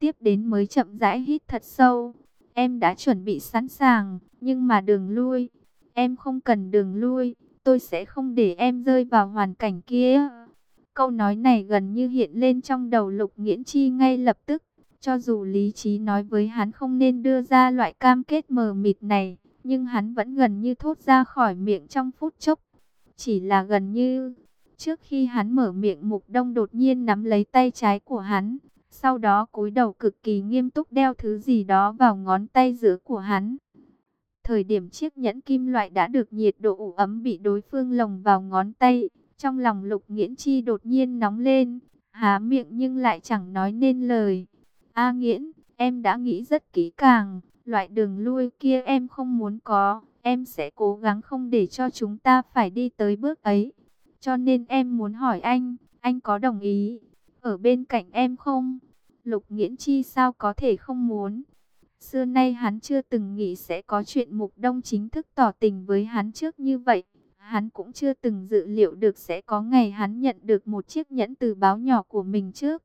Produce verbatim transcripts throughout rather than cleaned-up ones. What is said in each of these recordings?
Tiếp đến mới chậm rãi hít thật sâu. Em đã chuẩn bị sẵn sàng, nhưng mà đường lui, em không cần đường lui, tôi sẽ không để em rơi vào hoàn cảnh kia. Câu nói này gần như hiện lên trong đầu Lục Nghiễn Chi ngay lập tức. Cho dù lý trí nói với hắn không nên đưa ra loại cam kết mờ mịt này, nhưng hắn vẫn gần như thốt ra khỏi miệng trong phút chốc. Chỉ là gần như, trước khi hắn mở miệng, Mục Đông đột nhiên nắm lấy tay trái của hắn, sau đó cúi đầu cực kỳ nghiêm túc đeo thứ gì đó vào ngón tay giữa của hắn. Thời điểm chiếc nhẫn kim loại đã được nhiệt độ ủ ấm bị đối phương lồng vào ngón tay, trong lòng Lục Nghiễn Chi đột nhiên nóng lên, há miệng nhưng lại chẳng nói nên lời. A Nghiễn, em đã nghĩ rất kỹ càng, loại đường lui kia em không muốn có, em sẽ cố gắng không để cho chúng ta phải đi tới bước ấy. Cho nên em muốn hỏi anh, anh có đồng ý ở bên cạnh em không? Lục Nghiễn Chi sao có thể không muốn? Xưa nay hắn chưa từng nghĩ sẽ có chuyện Mục Đông chính thức tỏ tình với hắn trước như vậy. Hắn cũng chưa từng dự liệu được sẽ có ngày hắn nhận được một chiếc nhẫn từ báo nhỏ của mình trước.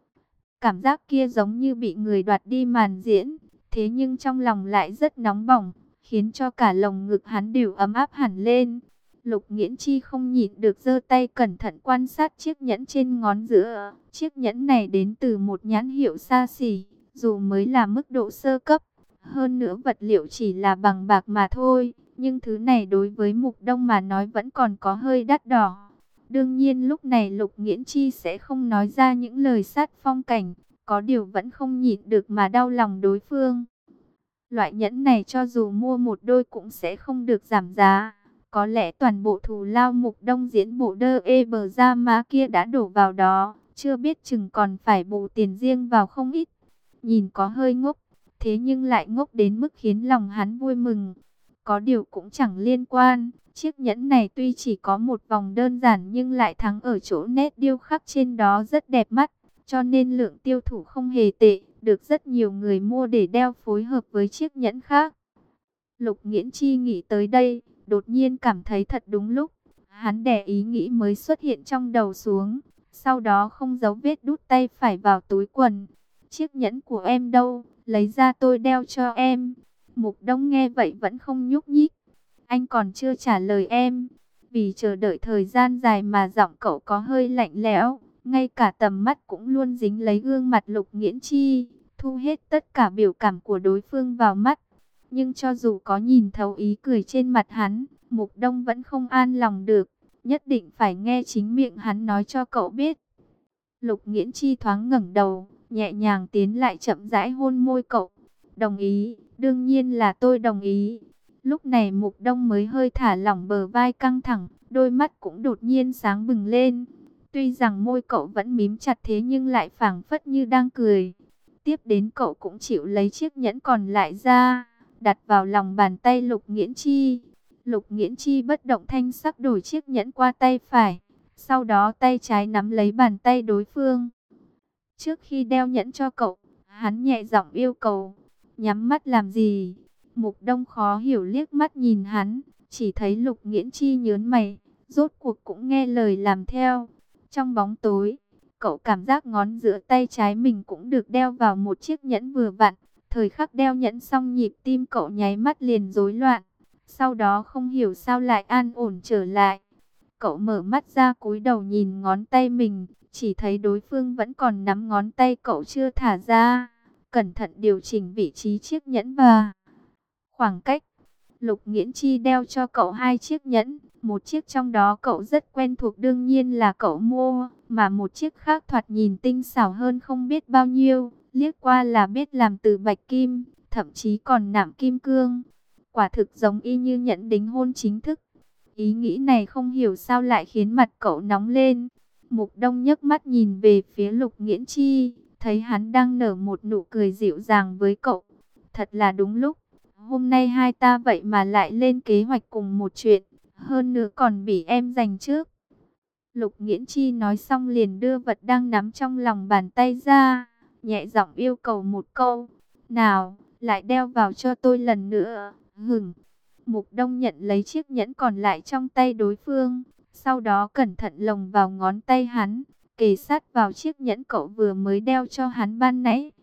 Cảm giác kia giống như bị người đoạt đi màn diễn, thế nhưng trong lòng lại rất nóng bỏng, khiến cho cả lồng ngực hắn đều ấm áp hẳn lên. Lục Nghiễn Chi không nhịn được giơ tay cẩn thận quan sát chiếc nhẫn trên ngón giữa. Chiếc nhẫn này đến từ một nhãn hiệu xa xỉ, dù mới là mức độ sơ cấp, hơn nữa vật liệu chỉ là bằng bạc mà thôi, nhưng thứ này đối với Mục Đông mà nói vẫn còn có hơi đắt đỏ. Đương nhiên lúc này Lục Nghiễn Chi sẽ không nói ra những lời sát phong cảnh, có điều vẫn không nhịn được mà đau lòng đối phương. Loại nhẫn này cho dù mua một đôi cũng sẽ không được giảm giá. Có lẽ toàn bộ thù lao Mục Đông diễn bộ đơ e bờ ra má kia đã đổ vào đó, chưa biết chừng còn phải bù tiền riêng vào không ít. Nhìn có hơi ngốc, thế nhưng lại ngốc đến mức khiến lòng hắn vui mừng. Có điều cũng chẳng liên quan, chiếc nhẫn này tuy chỉ có một vòng đơn giản nhưng lại thắng ở chỗ nét điêu khắc trên đó rất đẹp mắt, cho nên lượng tiêu thụ không hề tệ, được rất nhiều người mua để đeo phối hợp với chiếc nhẫn khác. Lục Nghiễn Chi nghĩ tới đây, đột nhiên cảm thấy thật đúng lúc. Hắn đè ý nghĩ mới xuất hiện trong đầu xuống, sau đó không giấu vết đút tay phải vào túi quần. Chiếc nhẫn của em đâu, lấy ra tôi đeo cho em. Mục Đông nghe vậy vẫn không nhúc nhích. Anh còn chưa trả lời em. Vì chờ đợi thời gian dài mà giọng cậu có hơi lạnh lẽo, ngay cả tầm mắt cũng luôn dính lấy gương mặt Lục Nghiễn Chi, thu hết tất cả biểu cảm của đối phương vào mắt. Nhưng cho dù có nhìn thấu ý cười trên mặt hắn, Mục Đông vẫn không an lòng được, nhất định phải nghe chính miệng hắn nói cho cậu biết. Lục Nghiễn Chi thoáng ngẩng đầu, nhẹ nhàng tiến lại chậm rãi hôn môi cậu. Đồng ý, đương nhiên là tôi đồng ý. Lúc này Mục Đông mới hơi thả lỏng bờ vai căng thẳng, đôi mắt cũng đột nhiên sáng bừng lên. Tuy rằng môi cậu vẫn mím chặt thế nhưng lại phảng phất như đang cười. Tiếp đến cậu cũng chịu lấy chiếc nhẫn còn lại ra, đặt vào lòng bàn tay Lục Nghiễn Chi. Lục Nghiễn Chi bất động thanh sắc đổi chiếc nhẫn qua tay phải, sau đó tay trái nắm lấy bàn tay đối phương. Trước khi đeo nhẫn cho cậu, hắn nhẹ giọng yêu cầu, nhắm mắt làm gì? Mục Đông khó hiểu liếc mắt nhìn hắn, chỉ thấy Lục Nghiễn Chi nhớn mày, rốt cuộc cũng nghe lời làm theo. Trong bóng tối, cậu cảm giác ngón giữa tay trái mình cũng được đeo vào một chiếc nhẫn vừa vặn. Thời khắc đeo nhẫn xong nhịp tim cậu nháy mắt liền rối loạn, sau đó không hiểu sao lại an ổn trở lại. Cậu mở mắt ra cúi đầu nhìn ngón tay mình, chỉ thấy đối phương vẫn còn nắm ngón tay cậu chưa thả ra, cẩn thận điều chỉnh vị trí chiếc nhẫn và khoảng cách. Lục Nghiễn Chi đeo cho cậu hai chiếc nhẫn, một chiếc trong đó cậu rất quen thuộc đương nhiên là cậu mua, mà một chiếc khác thoạt nhìn tinh xảo hơn không biết bao nhiêu, liếc qua là biết làm từ bạch kim, thậm chí còn nạm kim cương. Quả thực giống y như nhẫn đính hôn chính thức. Ý nghĩ này không hiểu sao lại khiến mặt cậu nóng lên. Mục Đông nhấc mắt nhìn về phía Lục Nghiễn Chi, thấy hắn đang nở một nụ cười dịu dàng với cậu. Thật là đúng lúc. Hôm nay hai ta vậy mà lại lên kế hoạch cùng một chuyện, hơn nữa còn bị em giành trước. Lục Nghiễn Chi nói xong liền đưa vật đang nắm trong lòng bàn tay ra, nhẹ giọng yêu cầu một câu. Nào, lại đeo vào cho tôi lần nữa. Hửng. Mục Đông nhận lấy chiếc nhẫn còn lại trong tay đối phương, sau đó cẩn thận lồng vào ngón tay hắn, kề sát vào chiếc nhẫn cậu vừa mới đeo cho hắn ban nãy.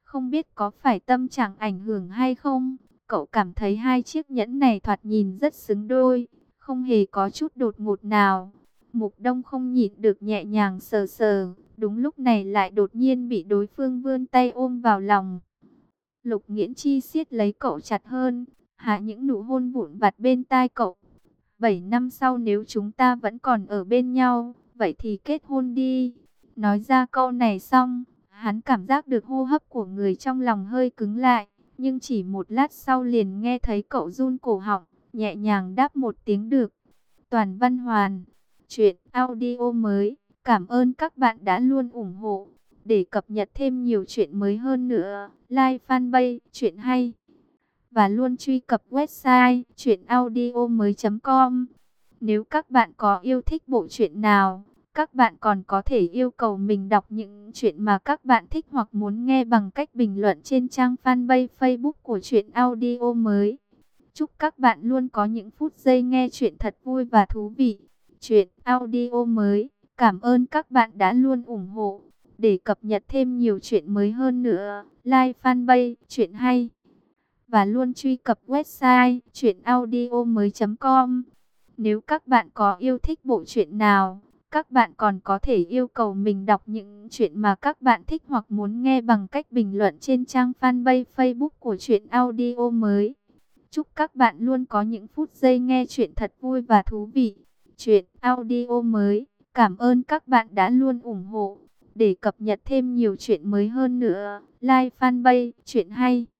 Không biết có phải tâm trạng ảnh hưởng hay không, cậu cảm thấy hai chiếc nhẫn này thoạt nhìn rất xứng đôi, không hề có chút đột ngột nào. Mục Đông không nhịn được nhẹ nhàng sờ sờ, đúng lúc này lại đột nhiên bị đối phương vươn tay ôm vào lòng. Lục Nghiễn Chi siết lấy cậu chặt hơn, hạ những nụ hôn vụn vặt bên tai cậu. Bảy năm sau nếu chúng ta vẫn còn ở bên nhau, vậy thì kết hôn đi. Nói ra câu này xong, hắn cảm giác được hô hấp của người trong lòng hơi cứng lại, nhưng chỉ một lát sau liền nghe thấy cậu run cổ họng, nhẹ nhàng đáp một tiếng được. Toàn Văn Hoàn, truyện audio mới. Cảm ơn các bạn đã luôn ủng hộ. Để cập nhật thêm nhiều chuyện mới hơn nữa, like fanpage truyện hay và luôn truy cập website truyện audio mới chấm com. Nếu các bạn có yêu thích bộ truyện nào, các bạn còn có thể yêu cầu mình đọc những chuyện mà các bạn thích hoặc muốn nghe bằng cách bình luận trên trang fanpage Facebook của truyện audio mới. Chúc các bạn luôn có những phút giây nghe chuyện thật vui và thú vị. Truyện audio mới. Cảm ơn các bạn đã luôn ủng hộ. Để cập nhật thêm nhiều chuyện mới hơn nữa, like fanpage truyện hay và luôn truy cập website truyện audio mới chấm com. Nếu các bạn có yêu thích bộ truyện nào, các bạn còn có thể yêu cầu mình đọc những chuyện mà các bạn thích hoặc muốn nghe bằng cách bình luận trên trang fanpage Facebook của truyện audio mới. Chúc các bạn luôn có những phút giây nghe chuyện thật vui và thú vị. Truyện audio mới. Cảm ơn các bạn đã luôn ủng hộ. Để cập nhật thêm nhiều chuyện mới hơn nữa, like fanpage truyện hay